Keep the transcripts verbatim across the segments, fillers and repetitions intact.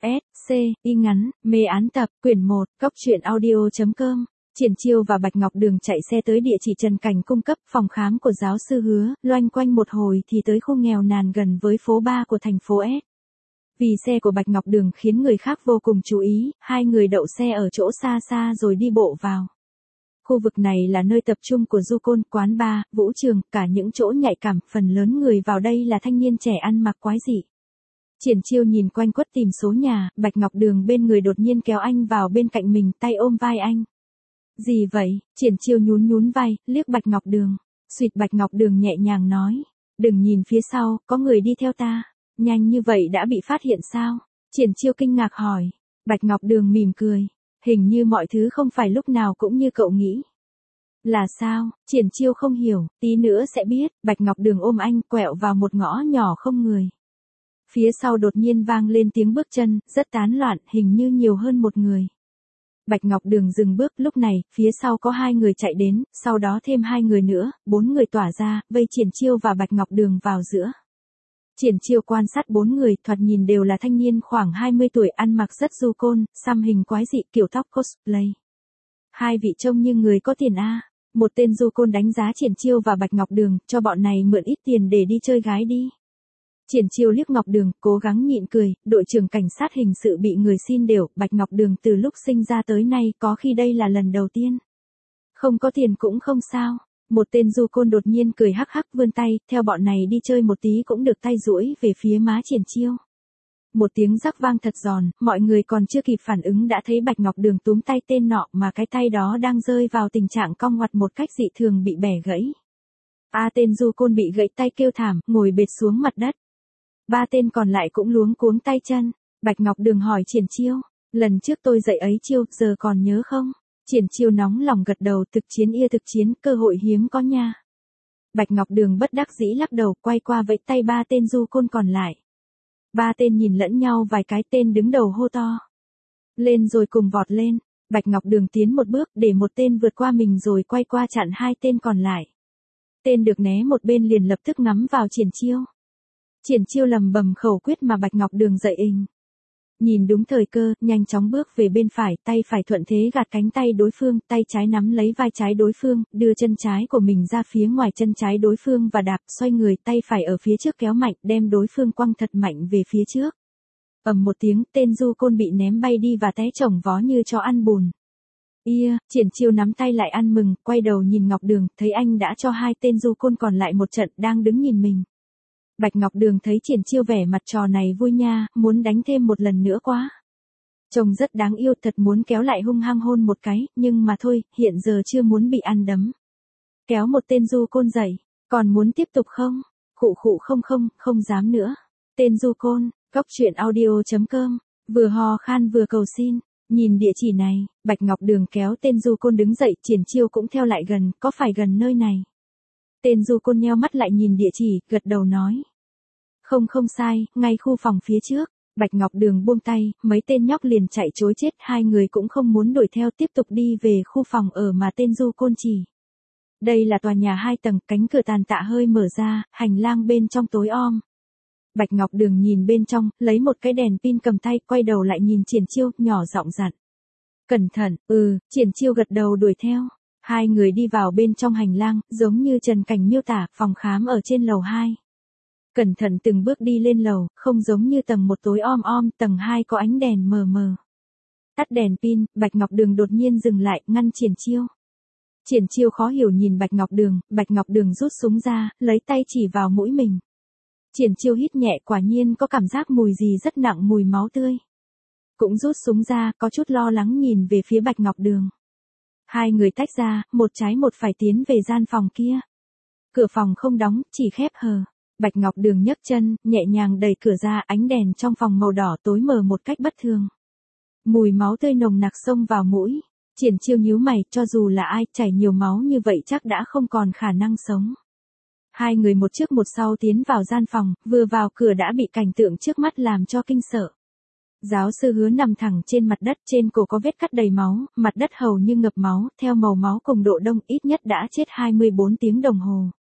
S, C, y ngắn, mê án tập, quyển một, Cóc truyện audio chấm com. Triển Chiêu và Bạch Ngọc Đường chạy xe tới địa chỉ Trần Cảnh cung cấp phòng khám của giáo sư Hứa, loanh quanh một hồi thì tới khu nghèo nàn gần với phố ba của thành phố S. Vì xe của Bạch Ngọc Đường khiến người khác vô cùng chú ý, hai người đậu xe ở chỗ xa xa rồi đi bộ vào. Khu vực này là nơi tập trung của du côn, quán bar, vũ trường, cả những chỗ nhạy cảm, phần lớn người vào đây là thanh niên trẻ ăn mặc quái dị. Triển Chiêu nhìn quanh quất tìm số nhà, Bạch Ngọc Đường bên người đột nhiên kéo anh vào bên cạnh mình, tay ôm vai anh. Gì vậy? Triển Chiêu nhún nhún vai, liếc Bạch Ngọc Đường. Xuyệt, Bạch Ngọc Đường nhẹ nhàng nói. Đừng nhìn phía sau, có người đi theo ta. Nhanh như vậy đã bị phát hiện sao? Triển Chiêu kinh ngạc hỏi. Bạch Ngọc Đường mỉm cười. Hình như mọi thứ không phải lúc nào cũng như cậu nghĩ. Là sao? Triển Chiêu không hiểu, tí nữa sẽ biết. Bạch Ngọc Đường ôm anh quẹo vào một ngõ nhỏ không người. Phía sau đột nhiên vang lên tiếng bước chân, rất tán loạn, hình như nhiều hơn một người. Bạch Ngọc Đường dừng bước, lúc này, phía sau có hai người chạy đến, sau đó thêm hai người nữa, bốn người tỏa ra, vây Triển Chiêu và Bạch Ngọc Đường vào giữa. Triển Chiêu quan sát bốn người, thoạt nhìn đều là thanh niên khoảng hai mươi tuổi, ăn mặc rất du côn, xăm hình quái dị, kiểu tóc cosplay. Hai vị trông như người có tiền a. Một tên du côn đánh giá Triển Chiêu và Bạch Ngọc Đường, cho bọn này mượn ít tiền để đi chơi gái đi. Triển Chiêu liếc Ngọc Đường, cố gắng nhịn cười, đội trưởng cảnh sát hình sự bị người xin đều, Bạch Ngọc Đường từ lúc sinh ra tới nay có khi đây là lần đầu tiên. Không có tiền cũng không sao. Một tên du côn đột nhiên cười hắc hắc vươn tay, theo bọn này đi chơi một tí cũng được, tay duỗi về phía má Triển Chiêu. Một tiếng rắc vang thật giòn, mọi người còn chưa kịp phản ứng đã thấy Bạch Ngọc Đường túm tay tên nọ mà cái tay đó đang rơi vào tình trạng cong ngoặt một cách dị thường, bị bẻ gãy. A tên du côn bị gãy tay kêu thảm, ngồi bệt xuống mặt đất. Ba tên còn lại cũng luống cuống tay chân. Bạch Ngọc Đường hỏi Triển Chiêu, lần trước tôi dạy ấy chiêu, giờ còn nhớ không? Triển Chiêu nóng lòng gật đầu, thực chiến ia thực chiến, cơ hội hiếm có nha. Bạch Ngọc Đường bất đắc dĩ lắc đầu, quay qua vẫy tay ba tên du côn còn lại. Ba tên nhìn lẫn nhau vài cái, tên đứng đầu hô to. Lên rồi cùng vọt lên. Bạch Ngọc Đường tiến một bước để một tên vượt qua mình rồi quay qua chặn hai tên còn lại. Tên được né một bên liền lập tức ngắm vào Triển Chiêu. Triển Chiêu lầm bầm khẩu quyết mà Bạch Ngọc Đường dạy ình. Nhìn đúng thời cơ, nhanh chóng bước về bên phải, tay phải thuận thế gạt cánh tay đối phương, tay trái nắm lấy vai trái đối phương, đưa chân trái của mình ra phía ngoài chân trái đối phương và đạp, xoay người, tay phải ở phía trước kéo mạnh, đem đối phương quăng thật mạnh về phía trước. Ầm một tiếng, tên du côn bị ném bay đi và té chồng vó như chó ăn bùn. Ia, Triển Chiêu nắm tay lại ăn mừng, quay đầu nhìn Ngọc Đường, thấy anh đã cho hai tên du côn còn lại một trận, đang đứng nhìn mình. Bạch Ngọc Đường thấy Triển Chiêu vẻ mặt trò này vui nha, muốn đánh thêm một lần nữa quá. Trông rất đáng yêu, thật muốn kéo lại hung hăng hôn một cái, nhưng mà thôi, hiện giờ chưa muốn bị ăn đấm. Kéo một tên du côn dậy, còn muốn tiếp tục không? Khụ khụ không không, không dám nữa. Tên du côn, Cóc truyện audio chấm com, vừa hò khan vừa cầu xin. Nhìn địa chỉ này, Bạch Ngọc Đường kéo tên du côn đứng dậy, Triển Chiêu cũng theo lại gần, có phải gần nơi này? Tên du côn nheo mắt lại nhìn địa chỉ, gật đầu nói. Không không sai, ngay khu phòng phía trước. Bạch Ngọc Đường buông tay, mấy tên nhóc liền chạy trối chết, hai người cũng không muốn đuổi theo, tiếp tục đi về khu phòng ở mà tên du côn chỉ. Đây là tòa nhà hai tầng, cánh cửa tàn tạ hơi mở ra, hành lang bên trong tối om. Bạch Ngọc Đường nhìn bên trong, lấy một cái đèn pin cầm tay, quay đầu lại nhìn Triển Chiêu, nhỏ giọng dặn. Cẩn thận, ừ, Triển Chiêu gật đầu đuổi theo. Hai người đi vào bên trong hành lang, giống như Trần Cảnh miêu tả, phòng khám ở trên lầu hai. Cẩn thận từng bước đi lên lầu, không giống như tầng một tối om om, tầng hai có ánh đèn mờ mờ. Tắt đèn pin, Bạch Ngọc Đường đột nhiên dừng lại, ngăn Triển Chiêu. Triển Chiêu khó hiểu nhìn Bạch Ngọc Đường, Bạch Ngọc Đường rút súng ra, lấy tay chỉ vào mũi mình. Triển Chiêu hít nhẹ, quả nhiên có cảm giác mùi gì rất nặng, mùi máu tươi. Cũng rút súng ra, có chút lo lắng nhìn về phía Bạch Ngọc Đường. Hai người tách ra, một trái một phải tiến về gian phòng kia. Cửa phòng không đóng, chỉ khép hờ. Bạch Ngọc Đường nhấc chân, nhẹ nhàng đẩy cửa ra, ánh đèn trong phòng màu đỏ tối mờ một cách bất thường. Mùi máu tươi nồng nặc xông vào mũi. Triển Chiêu nhíu mày, cho dù là ai, chảy nhiều máu như vậy chắc đã không còn khả năng sống. Hai người một trước một sau tiến vào gian phòng, vừa vào cửa đã bị cảnh tượng trước mắt làm cho kinh sợ. Giáo sư Hứa nằm thẳng trên mặt đất, trên cổ có vết cắt đầy máu, mặt đất hầu như ngập máu, theo màu máu cùng độ đông ít nhất đã chết hai mươi bốn tiếng đồng hồ.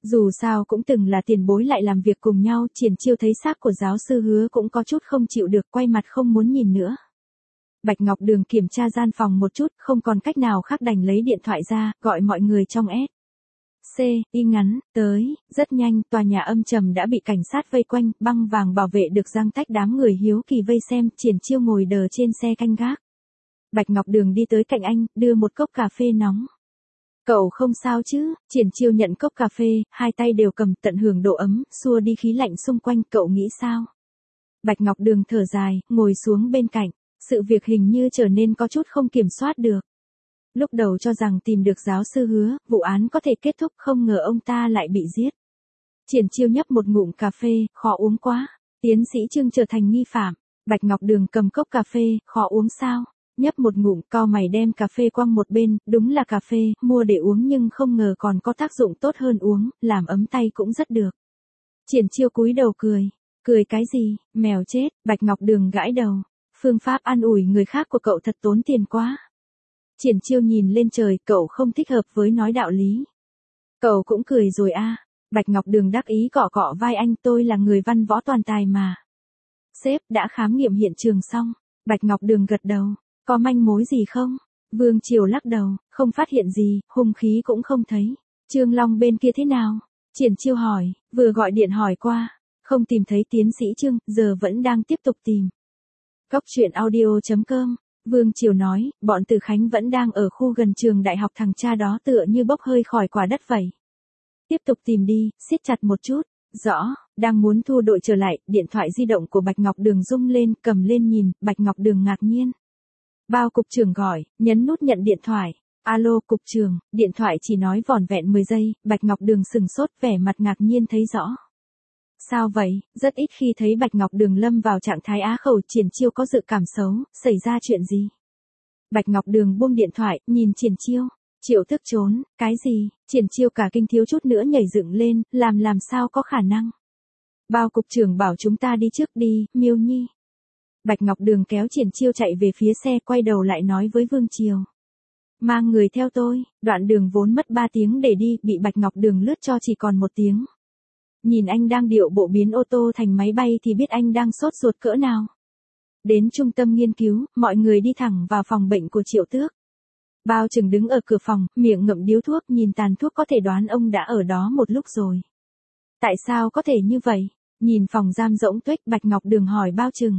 Dù sao cũng từng là tiền bối lại làm việc cùng nhau, Triển Chiêu thấy xác của giáo sư Hứa cũng có chút không chịu được, quay mặt không muốn nhìn nữa. Bạch Ngọc Đường kiểm tra gian phòng một chút, không còn cách nào khác đành lấy điện thoại ra, gọi mọi người trong S. C, y ngắn, tới, rất nhanh, tòa nhà âm trầm đã bị cảnh sát vây quanh, băng vàng bảo vệ được giăng tách đám người hiếu kỳ vây xem, Triển Chiêu ngồi đờ trên xe canh gác. Bạch Ngọc Đường đi tới cạnh anh, đưa một cốc cà phê nóng. Cậu không sao chứ? Triển Chiêu nhận cốc cà phê, hai tay đều cầm, tận hưởng độ ấm, xua đi khí lạnh xung quanh, cậu nghĩ sao? Bạch Ngọc Đường thở dài, ngồi xuống bên cạnh, sự việc hình như trở nên có chút không kiểm soát được. Lúc đầu cho rằng tìm được giáo sư Hứa, vụ án có thể kết thúc, không ngờ ông ta lại bị giết. Triển Chiêu nhấp một ngụm cà phê, khó uống quá. Tiến sĩ Trương trở thành nghi phạm. Bạch Ngọc Đường cầm cốc cà phê, khó uống sao? Nhấp một ngụm, cau mày đem cà phê quăng một bên, đúng là cà phê, mua để uống nhưng không ngờ còn có tác dụng tốt hơn uống, làm ấm tay cũng rất được. Triển Chiêu cúi đầu cười. Cười cái gì, mèo chết, Bạch Ngọc Đường gãi đầu. Phương pháp an ủi người khác của cậu thật tốn tiền quá. Triển Chiêu nhìn lên trời, cậu không thích hợp với nói đạo lý. Cậu cũng cười rồi a. À. Bạch Ngọc Đường đắc ý cọ cọ vai anh, tôi là người văn võ toàn tài mà. Sếp đã khám nghiệm hiện trường xong. Bạch Ngọc Đường gật đầu. Có manh mối gì không? Vương Triều lắc đầu, không phát hiện gì, hung khí cũng không thấy. Trương Long bên kia thế nào? Triển Chiêu hỏi, vừa gọi điện hỏi qua. Không tìm thấy tiến sĩ Trương, giờ vẫn đang tiếp tục tìm. Cóc truyện audio chấm com. Vương Triều nói, bọn Từ Khánh vẫn đang ở khu gần trường đại học, thằng cha đó tựa như bốc hơi khỏi quả đất vậy. Tiếp tục tìm đi, siết chặt một chút. Rõ, đang muốn thu đội trở lại, điện thoại di động của Bạch Ngọc Đường rung lên, cầm lên nhìn, Bạch Ngọc Đường ngạc nhiên. Bao cục trưởng gọi, nhấn nút nhận điện thoại. Alo cục trưởng, điện thoại chỉ nói vỏn vẹn mười giây, Bạch Ngọc Đường sừng sốt, vẻ mặt ngạc nhiên thấy rõ. Sao vậy, rất ít khi thấy Bạch Ngọc Đường lâm vào trạng thái á khẩu. Triển Chiêu có dự cảm xấu, xảy ra chuyện gì? Bạch Ngọc Đường buông điện thoại, nhìn Triển Chiêu. Triệu Tước trốn, cái gì? Triển Chiêu cả kinh thiếu chút nữa nhảy dựng lên, làm làm sao có khả năng? Bao cục trưởng bảo chúng ta đi trước đi, Miêu Nhi. Bạch Ngọc Đường kéo Triển Chiêu chạy về phía xe, quay đầu lại nói với Vương Triều. Mang người theo tôi, đoạn đường vốn mất ba tiếng để đi, bị Bạch Ngọc Đường lướt cho chỉ còn một tiếng. Nhìn anh đang điệu bộ biến ô tô thành máy bay thì biết anh đang sốt ruột cỡ nào. Đến trung tâm nghiên cứu, mọi người đi thẳng vào phòng bệnh của Triệu Tước. Bao Trừng đứng ở cửa phòng, miệng ngậm điếu thuốc, nhìn tàn thuốc có thể đoán ông đã ở đó một lúc rồi. Tại sao có thể như vậy? Nhìn phòng giam rỗng tuếch, Bạch Ngọc Đường hỏi Bao Trừng.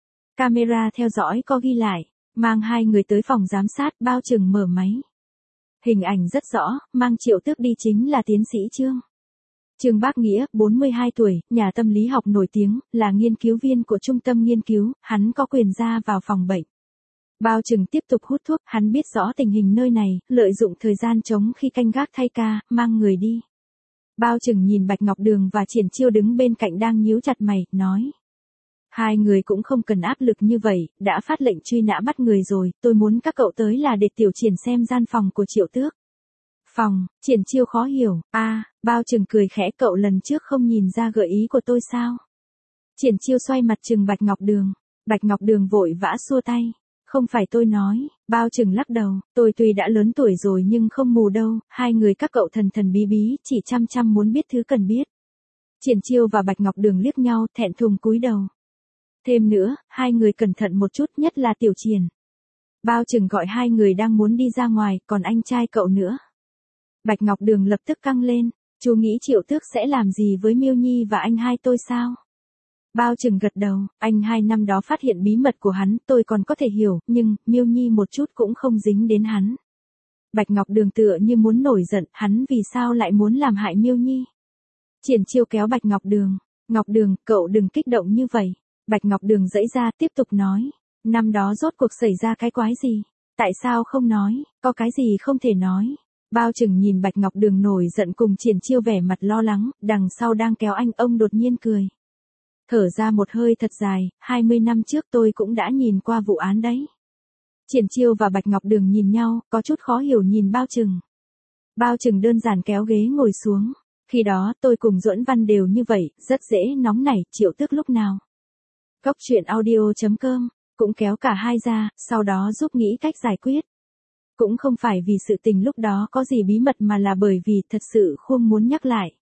Camera theo dõi có ghi lại, mang hai người tới phòng giám sát, Bao Trừng mở máy. Hình ảnh rất rõ, mang Triệu Tước đi chính là tiến sĩ Trương. Trương Bác Nghĩa, bốn mươi hai tuổi, nhà tâm lý học nổi tiếng, là nghiên cứu viên của trung tâm nghiên cứu, hắn có quyền ra vào phòng bệnh. Bao Trừng tiếp tục hút thuốc, hắn biết rõ tình hình nơi này, lợi dụng thời gian trống khi canh gác thay ca, mang người đi. Bao Trừng nhìn Bạch Ngọc Đường và Triển Chiêu đứng bên cạnh đang nhíu chặt mày, nói. Hai người cũng không cần áp lực như vậy, đã phát lệnh truy nã bắt người rồi, tôi muốn các cậu tới là để Tiểu Triển xem gian phòng của Triệu Tước. Phòng, Triển Chiêu khó hiểu, a, à, Bao Trừng cười khẽ, cậu lần trước không nhìn ra gợi ý của tôi sao? Triển Chiêu xoay mặt trừng Bạch Ngọc Đường, Bạch Ngọc Đường vội vã xua tay, không phải tôi nói, Bao Trừng lắc đầu, tôi tuy đã lớn tuổi rồi nhưng không mù đâu, hai người các cậu thần thần bí bí, chỉ chăm chăm muốn biết thứ cần biết. Triển Chiêu và Bạch Ngọc Đường liếc nhau, thẹn thùng cúi đầu. Thêm nữa, hai người cẩn thận một chút, nhất là Tiểu Triển. Bao Trừng gọi hai người đang muốn đi ra ngoài, còn anh trai cậu nữa. Bạch Ngọc Đường lập tức căng lên, chú nghĩ Triệu Tước sẽ làm gì với Miêu Nhi và anh hai tôi sao? Bao Trừng gật đầu, anh hai năm đó phát hiện bí mật của hắn, tôi còn có thể hiểu, nhưng, Miêu Nhi một chút cũng không dính đến hắn. Bạch Ngọc Đường tựa như muốn nổi giận, hắn vì sao lại muốn làm hại Miêu Nhi? Triển Chiêu kéo Bạch Ngọc Đường, Ngọc Đường, cậu đừng kích động như vậy. Bạch Ngọc Đường giãy ra, tiếp tục nói, năm đó rốt cuộc xảy ra cái quái gì? Tại sao không nói, có cái gì không thể nói? Bao Trừng nhìn Bạch Ngọc Đường nổi giận cùng Triển Chiêu vẻ mặt lo lắng, đằng sau đang kéo anh, ông đột nhiên cười. Thở ra một hơi thật dài, hai mươi năm trước tôi cũng đã nhìn qua vụ án đấy. Triển Chiêu và Bạch Ngọc Đường nhìn nhau, có chút khó hiểu nhìn Bao Trừng. Bao Trừng đơn giản kéo ghế ngồi xuống. Khi đó tôi cùng Duẫn Văn đều như vậy, rất dễ nóng nảy, Triệu Tước lúc nào. Cóc truyện audio chấm com, cũng kéo cả hai ra, sau đó giúp nghĩ cách giải quyết. Cũng không phải vì sự tình lúc đó có gì bí mật mà là bởi vì thật sự không muốn nhắc lại.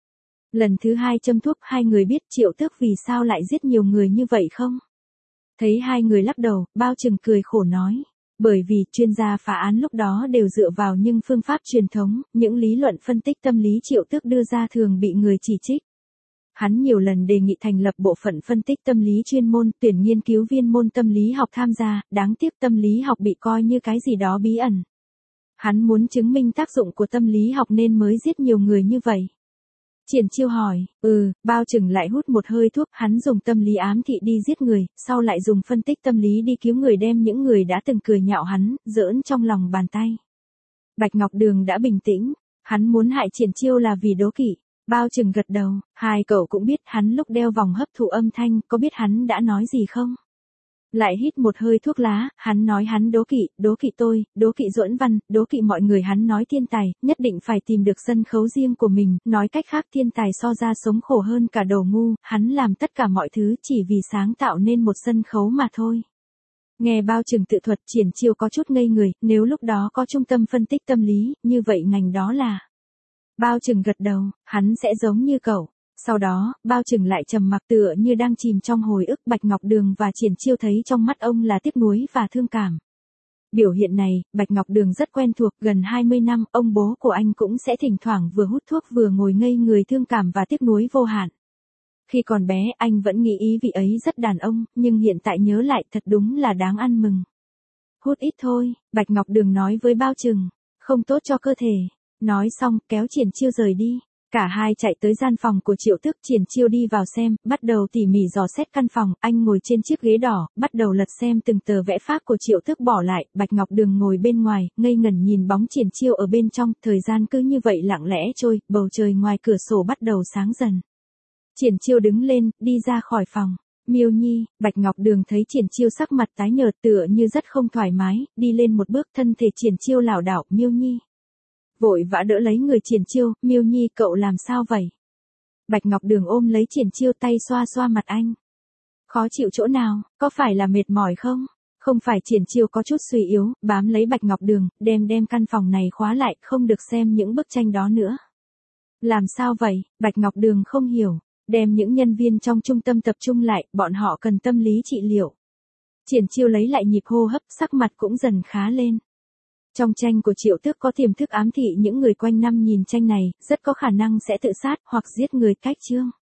Lần thứ hai châm thuốc hai người biết Triệu Tước vì sao lại giết nhiều người như vậy không? Thấy hai người lắc đầu, Bao Trừng cười khổ nói. Bởi vì chuyên gia phá án lúc đó đều dựa vào những phương pháp truyền thống, những lý luận phân tích tâm lý Triệu Tước đưa ra thường bị người chỉ trích. Hắn nhiều lần đề nghị thành lập bộ phận phân tích tâm lý chuyên môn, tuyển nghiên cứu viên môn tâm lý học tham gia, đáng tiếc tâm lý học bị coi như cái gì đó bí ẩn. Hắn muốn chứng minh tác dụng của tâm lý học nên mới giết nhiều người như vậy. Triển Chiêu hỏi, ừ, Bao Trừng lại hút một hơi thuốc, hắn dùng tâm lý ám thị đi giết người, sau lại dùng phân tích tâm lý đi cứu người đem những người đã từng cười nhạo hắn, giỡn trong lòng bàn tay. Bạch Ngọc Đường đã bình tĩnh, hắn muốn hại Triển Chiêu là vì đố kỵ. Bao Trừng gật đầu, hai cậu cũng biết hắn lúc đeo vòng hấp thụ âm thanh, có biết hắn đã nói gì không? Lại hít một hơi thuốc lá, hắn nói hắn đố kỵ, đố kỵ tôi, đố kỵ Duẫn Văn, đố kỵ mọi người. Hắn nói thiên tài, nhất định phải tìm được sân khấu riêng của mình, nói cách khác thiên tài so ra sống khổ hơn cả đồ ngu, hắn làm tất cả mọi thứ chỉ vì sáng tạo nên một sân khấu mà thôi. Nghe Bao Trừng tự thuật, Triển Chiêu có chút ngây người, nếu lúc đó có trung tâm phân tích tâm lý, như vậy ngành đó là... Bao Trừng gật đầu, hắn sẽ giống như cậu. Sau đó, Bao Trừng lại trầm mặc tựa như đang chìm trong hồi ức. Bạch Ngọc Đường và Triển Chiêu thấy trong mắt ông là tiếc nuối và thương cảm. Biểu hiện này, Bạch Ngọc Đường rất quen thuộc, gần hai mươi năm, ông bố của anh cũng sẽ thỉnh thoảng vừa hút thuốc vừa ngồi ngây người thương cảm và tiếc nuối vô hạn. Khi còn bé, anh vẫn nghĩ ý vị ấy rất đàn ông, nhưng hiện tại nhớ lại thật đúng là đáng ăn mừng. Hút ít thôi, Bạch Ngọc Đường nói với Bao Trừng, không tốt cho cơ thể. Nói xong, kéo Triển Chiêu rời đi. Cả hai chạy tới gian phòng của Triệu Tước. Triển Chiêu đi vào xem, bắt đầu tỉ mỉ dò xét căn phòng. Anh ngồi trên chiếc ghế đỏ, bắt đầu lật xem từng tờ vẽ phác của Triệu Tước bỏ lại. Bạch Ngọc Đường ngồi bên ngoài, ngây ngẩn nhìn bóng Triển Chiêu ở bên trong. Thời gian cứ như vậy lặng lẽ trôi, bầu trời ngoài cửa sổ bắt đầu sáng dần. Triển Chiêu đứng lên, đi ra khỏi phòng. Miêu Nhi, Bạch Ngọc Đường thấy Triển Chiêu sắc mặt tái nhợt tựa như rất không thoải mái, đi lên một bước, thân thể Triển Chiêu lảo đảo. Miêu Nhi vội vã đỡ lấy người Triển Chiêu, Miêu Nhi cậu làm sao vậy? Bạch Ngọc Đường ôm lấy Triển Chiêu, tay xoa xoa mặt anh. Khó chịu chỗ nào, có phải là mệt mỏi không? Không phải. Triển Chiêu có chút suy yếu, bám lấy Bạch Ngọc Đường, đem đem căn phòng này khóa lại, không được xem những bức tranh đó nữa. Làm sao vậy? Bạch Ngọc Đường không hiểu, đem những nhân viên trong trung tâm tập trung lại, bọn họ cần tâm lý trị liệu. Triển Chiêu lấy lại nhịp hô hấp, sắc mặt cũng dần khá lên. Trong tranh của Triệu Tước có tiềm thức ám thị những người quanh năm nhìn tranh này, rất có khả năng sẽ tự sát hoặc giết người. Cách chương